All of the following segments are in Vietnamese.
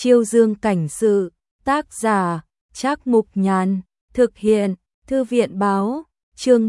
Chiêu Dương cảnh sự, tác giả, Trác Mục Nhàn, thực hiện, Thư viện báo, chương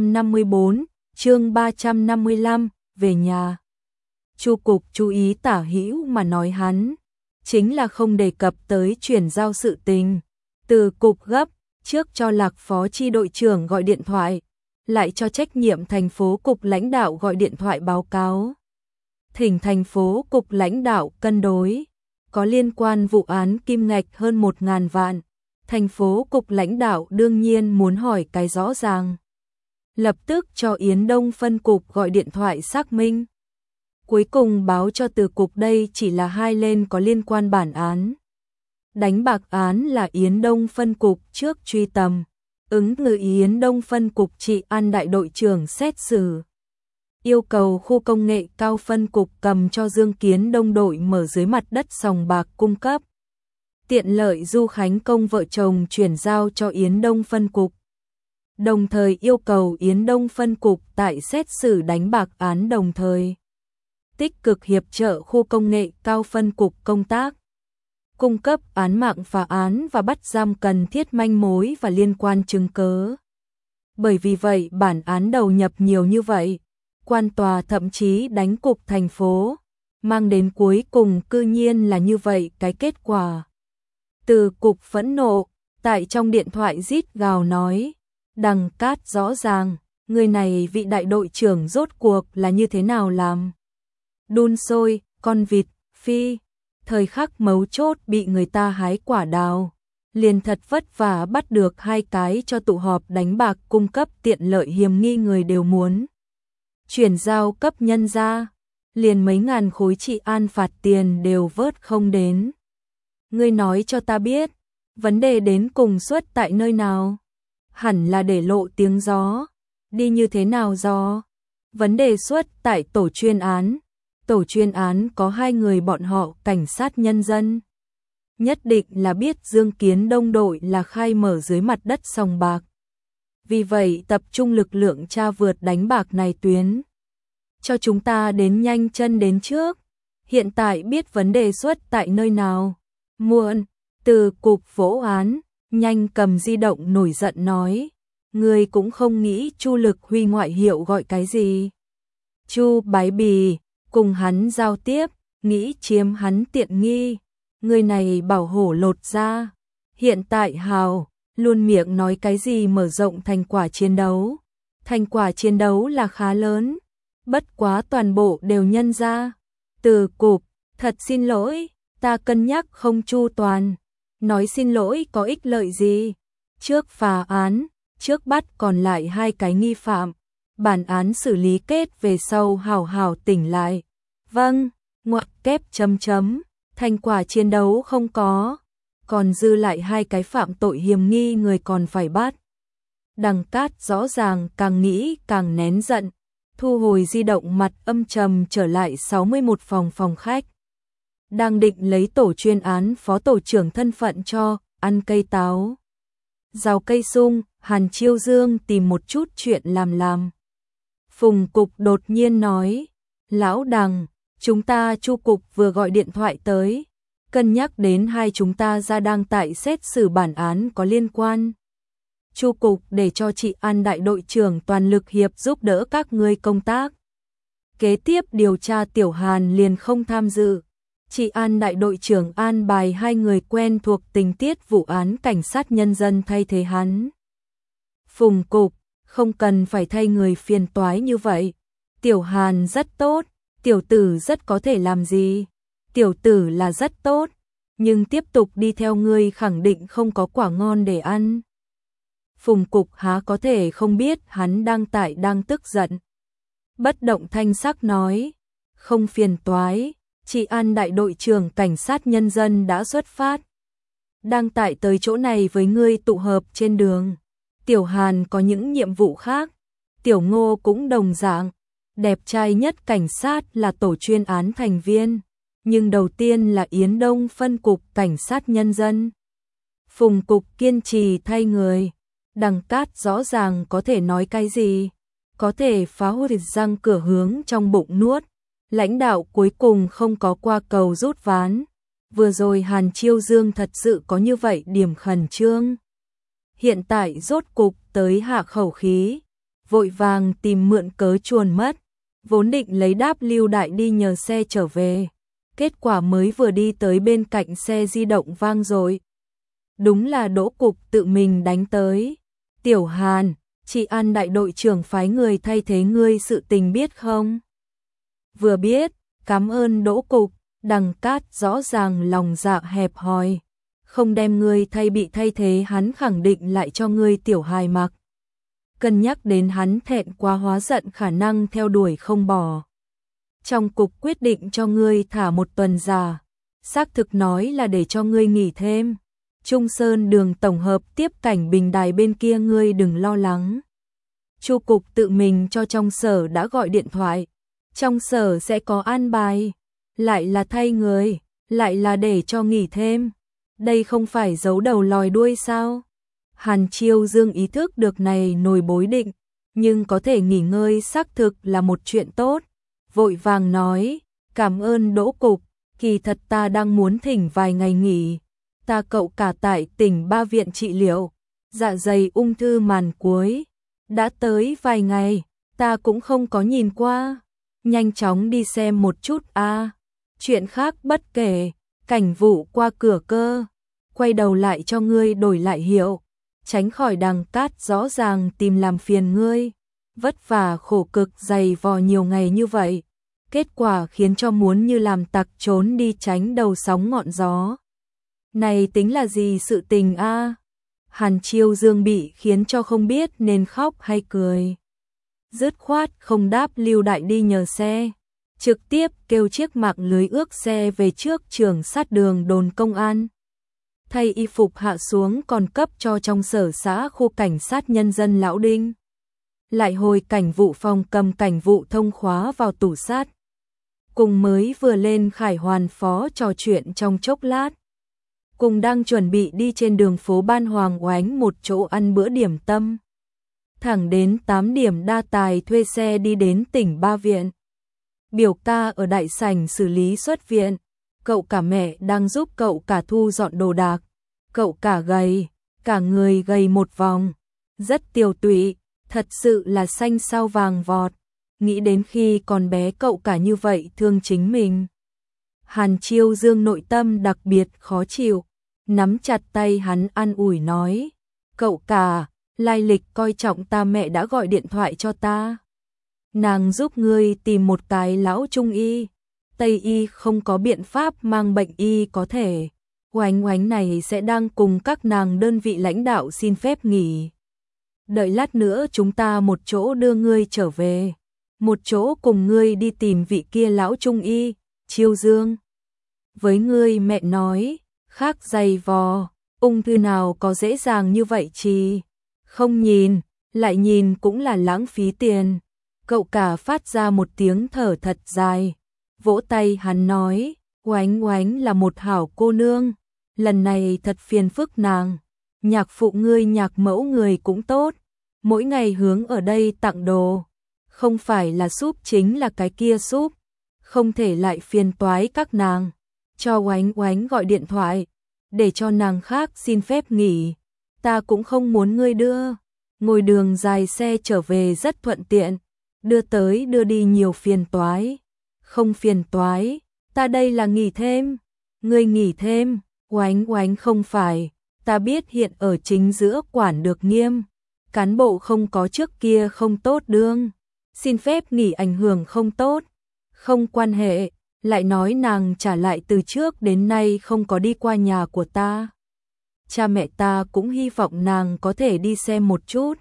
354, chương 355, về nhà. Chu cục chú ý Tả Hữu mà nói hắn, chính là không đề cập tới chuyển giao sự tình. Từ cục gấp, trước cho Lạc phó chi đội trưởng gọi điện thoại, lại cho trách nhiệm thành phố cục lãnh đạo gọi điện thoại báo cáo. Thỉnh thành phố cục lãnh đạo cân đối, có liên quan vụ án kim ngạch hơn 1.000 vạn. Thành phố cục lãnh đạo đương nhiên muốn hỏi cái rõ ràng. Lập tức cho Yến Đông phân cục gọi điện thoại xác minh. Cuối cùng báo cho từ cục đây chỉ là hai lên có liên quan bản án. Đánh bạc án là Yến Đông phân cục trước truy tầm, ứng ngự Yến Đông phân cục Trị An đại đội trưởng xét xử. Yêu cầu khu công nghệ cao phân cục cầm cho Dương Kiến Đông đội mở dưới mặt đất sòng bạc cung cấp. Tiện lợi Du Khánh Công vợ chồng chuyển giao cho Yến Đông phân cục. Đồng thời yêu cầu Yến Đông phân cục tại xét xử đánh bạc án đồng thời tích cực hiệp trợ khu công nghệ cao phân cục công tác, cung cấp án mạng phá án và bắt giam cần thiết manh mối và liên quan chứng cứ. Bởi vì vậy bản án đầu nhập nhiều như vậy, quan tòa thậm chí đánh cục thành phố, mang đến cuối cùng cư nhiên là như vậy cái kết quả. Từ cục phẫn nộ, tại trong điện thoại rít gào nói, Đằng Cát rõ ràng, người này vị đại đội trưởng rốt cuộc là như thế nào làm. Đun sôi, con vịt, phi, thời khắc mấu chốt bị người ta hái quả đào, liền thật vất vả bắt được hai cái cho tụ họp đánh bạc cung cấp tiện lợi hiểm nghi người đều muốn. Chuyển giao cấp nhân ra, liền mấy ngàn khối Trị An phạt tiền đều vớt không đến. Ngươi nói cho ta biết, vấn đề đến cùng xuất tại nơi nào? Hẳn là để lộ tiếng gió, đi như thế nào gió? Vấn đề xuất tại tổ chuyên án. Tổ chuyên án có hai người bọn họ cảnh sát nhân dân. Nhất định là biết Dương Kiến Đông đội là khai mở dưới mặt đất sòng bạc. Vì vậy tập trung lực lượng tra vượt đánh bạc này tuyến. Cho chúng ta đến nhanh chân đến trước. Hiện tại biết vấn đề xuất tại nơi nào. Muộn, từ cục vỗ án, nhanh cầm di động nổi giận nói. Người cũng không nghĩ Chu Lực Huy ngoại hiệu gọi cái gì. Chu Bái Bì, cùng hắn giao tiếp, nghĩ chiếm hắn tiện nghi. Người này bảo hổ lột ra. Hiện tại hào, luôn miệng nói cái gì mở rộng thành quả chiến đấu. Thành quả chiến đấu là khá lớn. Bất quá toàn bộ đều nhân ra. Từ cục, thật xin lỗi, ta cân nhắc không chu toàn. Nói xin lỗi có ích lợi gì? Trước phá án, trước bắt còn lại hai cái nghi phạm. Bản án xử lý kết về sau hảo hảo tỉnh lại. Vâng, ngoặc kép chấm chấm, thành quả chiến đấu không có. Còn dư lại hai cái phạm tội hiểm nghi người còn phải bắt. Đằng Cát rõ ràng càng nghĩ càng nén giận. Thu hồi di động mặt âm trầm trở lại 61 phòng khách. Đang định lấy tổ chuyên án phó tổ trưởng thân phận cho, ăn cây táo. Rào cây sung, Hàn Chiêu Dương tìm một chút chuyện làm. Phùng cục đột nhiên nói, Lão Đằng, chúng ta Chu cục vừa gọi điện thoại tới, cân nhắc đến hai chúng ta ra đang tại xét xử bản án có liên quan. Chu cục để cho Trị An đại đội trưởng toàn lực hiệp giúp đỡ các ngươi công tác. Kế tiếp điều tra Tiểu Hàn liền không tham dự. Trị An đại đội trưởng an bài hai người quen thuộc tình tiết vụ án cảnh sát nhân dân thay thế hắn. Phùng cục, không cần phải thay người phiền toái như vậy. Tiểu Hàn rất tốt, tiểu tử rất có thể làm gì. Tiểu tử là rất tốt, nhưng tiếp tục đi theo ngươi khẳng định không có quả ngon để ăn. Phùng cục há có thể không biết hắn đang tức giận. Bất động thanh sắc nói, không phiền toái, Trị An đại đội trưởng cảnh sát nhân dân đã xuất phát. Đang tại tới chỗ này với ngươi tụ hợp trên đường. Tiểu Hàn có những nhiệm vụ khác. Tiểu Ngô cũng đồng dạng. Đẹp trai nhất cảnh sát là tổ chuyên án thành viên. Nhưng đầu tiên là Yến Đông phân cục cảnh sát nhân dân. Phùng cục kiên trì thay người. Đằng Cát rõ ràng có thể nói cái gì. Có thể phá hủy răng cửa hướng trong bụng nuốt. Lãnh đạo cuối cùng không có qua cầu rút ván. Vừa rồi Hàn Chiêu Dương thật sự có như vậy điểm khẩn trương. Hiện tại rốt cục tới hạ khẩu khí, vội vàng tìm mượn cớ chuồn mất, vốn định lấy đáp lưu đại đi nhờ xe trở về. Kết quả mới vừa đi tới bên cạnh xe di động vang rồi. Đúng là Đỗ Cục tự mình đánh tới. Tiểu Hàn, chị An đại đội trưởng phái người thay thế ngươi sự tình biết không? Vừa biết, cảm ơn Đỗ Cục. Đằng Cát rõ ràng lòng dạ hẹp hòi, không đem ngươi bị thay thế hắn khẳng định lại cho ngươi tiểu hài mặc. Cân nhắc đến hắn thẹn quá hóa giận khả năng theo đuổi không bỏ. Trong cục quyết định cho ngươi thả 1 tuần giả, xác thực nói là để cho ngươi nghỉ thêm. Trung Sơn đường tổng hợp tiếp cảnh bình đài bên kia ngươi đừng lo lắng. Chu cục tự mình cho trong sở đã gọi điện thoại, trong sở sẽ có an bài. Lại là thay người, lại là để cho nghỉ thêm. Đây không phải giấu đầu lòi đuôi sao? Hàn Chiêu Dương ý thức được này nổi bối định, nhưng có thể nghỉ ngơi xác thực là một chuyện tốt. Vội vàng nói, cảm ơn Đỗ Cục, kỳ thật ta đang muốn thỉnh vài ngày nghỉ. Ta cậu cả tại tỉnh Ba Viện trị liệu, dạ dày ung thư màn cuối. Đã tới vài ngày, ta cũng không có nhìn qua. Nhanh chóng đi xem một chút a. Chuyện khác bất kể, Cảnh Vụ qua cửa cơ, quay đầu lại cho ngươi đổi lại hiệu, tránh khỏi Đằng Cát rõ ràng tìm làm phiền ngươi, vất vả khổ cực dày vò nhiều ngày như vậy, kết quả khiến cho muốn như làm tặc trốn đi tránh đầu sóng ngọn gió. Này tính là gì sự tình a? Hàn Chiêu Dương bị khiến cho không biết nên khóc hay cười. Dứt khoát không đáp lưu đại đi nhờ xe, trực tiếp kêu chiếc mạng lưới ước xe về trước trường sát đường đồn công an. Thay y phục hạ xuống còn cấp cho trong sở xã khu cảnh sát nhân dân Lão Đinh. Lại hồi cảnh vụ phòng cầm cảnh vụ thông khóa vào tủ sát. Cùng mới vừa lên Khải Hoàn phó trò chuyện trong chốc lát. Cùng đang chuẩn bị đi trên đường phố Ban Hoàng Oánh một chỗ ăn bữa điểm tâm. Thẳng đến 8 điểm đa tài thuê xe đi đến tỉnh Ba Viện. Biểu ca ở đại sảnh xử lý xuất viện, cậu cả mẹ đang giúp cậu cả thu dọn đồ đạc. Cậu cả gầy, cả người gầy một vòng, rất tiều tụy, thật sự là xanh sao vàng vọt. Nghĩ đến khi còn bé cậu cả như vậy thương chính mình. Hàn Chiêu Dương nội tâm đặc biệt khó chịu, nắm chặt tay hắn an ủi nói, cậu cả, lai lịch coi trọng ta mẹ đã gọi điện thoại cho ta. Nàng giúp ngươi tìm một cái lão trung y, Tây y không có biện pháp mang bệnh y có thể. Oánh oánh này sẽ đang cùng các nàng đơn vị lãnh đạo xin phép nghỉ. Đợi lát nữa chúng ta một chỗ đưa ngươi trở về, một chỗ cùng ngươi đi tìm vị kia lão trung y, Chiêu Dương. Với ngươi mẹ nói, khác dày vò, ung thư nào có dễ dàng như vậy chi. Không nhìn, lại nhìn cũng là lãng phí tiền. Cậu cả phát ra một tiếng thở thật dài, vỗ tay hắn nói, oánh oánh là một hảo cô nương, lần này thật phiền phức nàng, nhạc phụ ngươi nhạc mẫu người cũng tốt, mỗi ngày hướng ở đây tặng đồ, không phải là súp chính là cái kia súp, không thể lại phiền toái các nàng, cho oánh oánh gọi điện thoại, để cho nàng khác xin phép nghỉ, ta cũng không muốn ngươi đưa, ngồi đường dài xe trở về rất thuận tiện. Đưa tới đưa đi nhiều phiền toái. Không phiền toái, ta đây là nghỉ thêm. Ngươi nghỉ thêm, oánh oánh không phải. Ta biết hiện ở chính giữa quản được nghiêm. Cán bộ không có trước kia không tốt đương. Xin phép nghỉ ảnh hưởng không tốt. Không quan hệ, lại nói nàng trả lại từ trước đến nay không có đi qua nhà của ta. Cha mẹ ta cũng hy vọng nàng có thể đi xem một chút.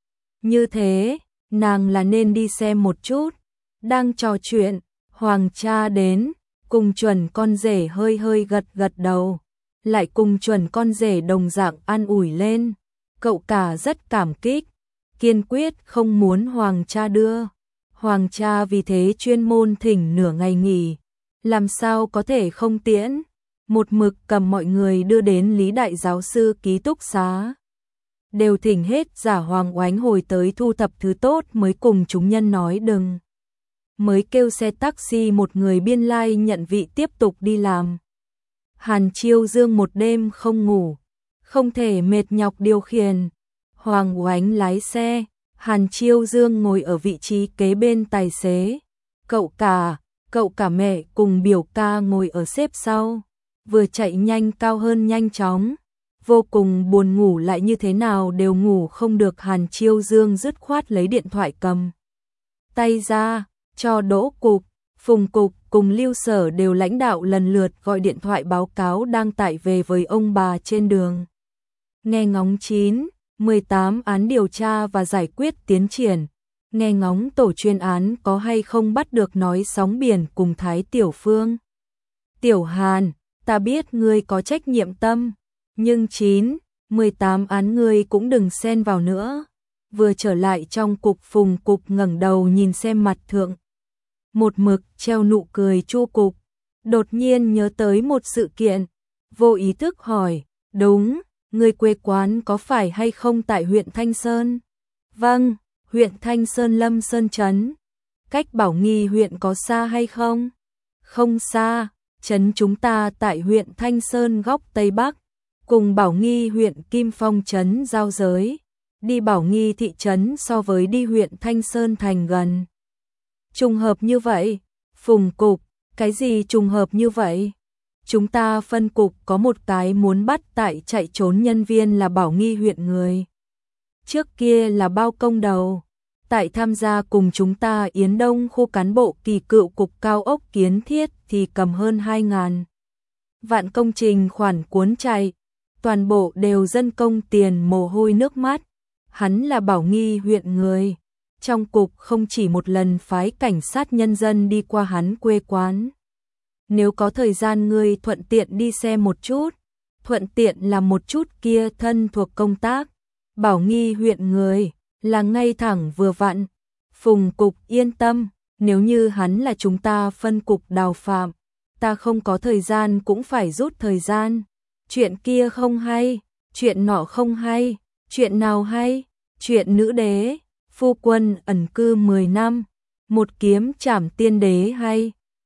Như thế, nàng là nên đi xem một chút. Đang trò chuyện, Hoàng cha đến, cùng chuẩn con rể hơi hơi gật gật đầu, lại cùng chuẩn con rể đồng dạng an ủi lên. Cậu cả rất cảm kích, kiên quyết không muốn Hoàng cha đưa. Hoàng cha vì thế chuyên môn thỉnh nửa ngày nghỉ, làm sao có thể không tiễn, một mực cầm mọi người đưa đến Lý Đại Giáo sư ký túc xá. Đều thỉnh hết giả Hoàng Oánh hồi tới thu thập thứ tốt mới cùng chúng nhân nói đừng. Mới kêu xe taxi một người biên lai nhận vị tiếp tục đi làm. Hàn Chiêu Dương một đêm không ngủ, không thể mệt nhọc điều khiển. Hoàng Oánh lái xe, Hàn Chiêu Dương ngồi ở vị trí kế bên tài xế. Cậu cả mẹ cùng biểu ca ngồi ở xếp sau. Vừa chạy nhanh cao hơn nhanh chóng. Vô cùng buồn ngủ lại như thế nào đều ngủ không được. Hàn Chiêu Dương dứt khoát lấy điện thoại cầm tay ra, cho Đỗ Cục, Phùng Cục cùng Lưu Sở đều lãnh đạo lần lượt gọi điện thoại báo cáo đang tải về với ông bà trên đường. Nghe ngóng 9-18 án điều tra và giải quyết tiến triển. Nghe ngóng tổ chuyên án có hay không bắt được nói sóng biển cùng Thái Tiểu Phương. Tiểu Hàn, ta biết ngươi có trách nhiệm tâm, nhưng 9-18 án ngươi cũng đừng xen vào nữa. Vừa trở lại trong cục, Phùng Cục ngẩng đầu nhìn xem mặt thượng một mực treo nụ cười Chu Cục, đột nhiên nhớ tới một sự kiện, vô ý thức hỏi, đúng, người quê quán có phải hay không tại huyện Thanh Sơn? Vâng, huyện Thanh Sơn Lâm Sơn Trấn. Cách Bảo Nghi huyện có xa hay không? Không xa, trấn chúng ta tại huyện Thanh Sơn góc Tây Bắc, cùng Bảo Nghi huyện Kim Phong trấn giao giới. Đi Bảo Nghi thị trấn so với đi huyện Thanh Sơn thành gần. Trùng hợp như vậy? Phùng Cục, cái gì trùng hợp như vậy? Chúng ta phân cục có một cái muốn bắt tại chạy trốn nhân viên là Bảo Nghi huyện người. Trước kia là bao công đầu, tại tham gia cùng chúng ta Yến Đông khu cán bộ kỳ cựu cục cao ốc kiến thiết thì cầm hơn 2.000 vạn công trình khoản cuốn chạy, toàn bộ đều dân công tiền mồ hôi nước mắt. Hắn là Bảo Nghi huyện người. Trong cục không chỉ một lần phái cảnh sát nhân dân đi qua hắn quê quán. Nếu có thời gian ngươi thuận tiện đi xem một chút, thuận tiện làm một chút kia thân thuộc công tác. Bảo Nghi huyện người, là ngay thẳng vừa vặn. Phùng Cục yên tâm, nếu như hắn là chúng ta phân cục đào phạm, ta không có thời gian cũng phải rút thời gian. Chuyện kia không hay, chuyện nọ không hay, chuyện nào hay? Chuyện nữ đế, phu quân ẩn cư 10 năm, một kiếm trảm tiên đế hay?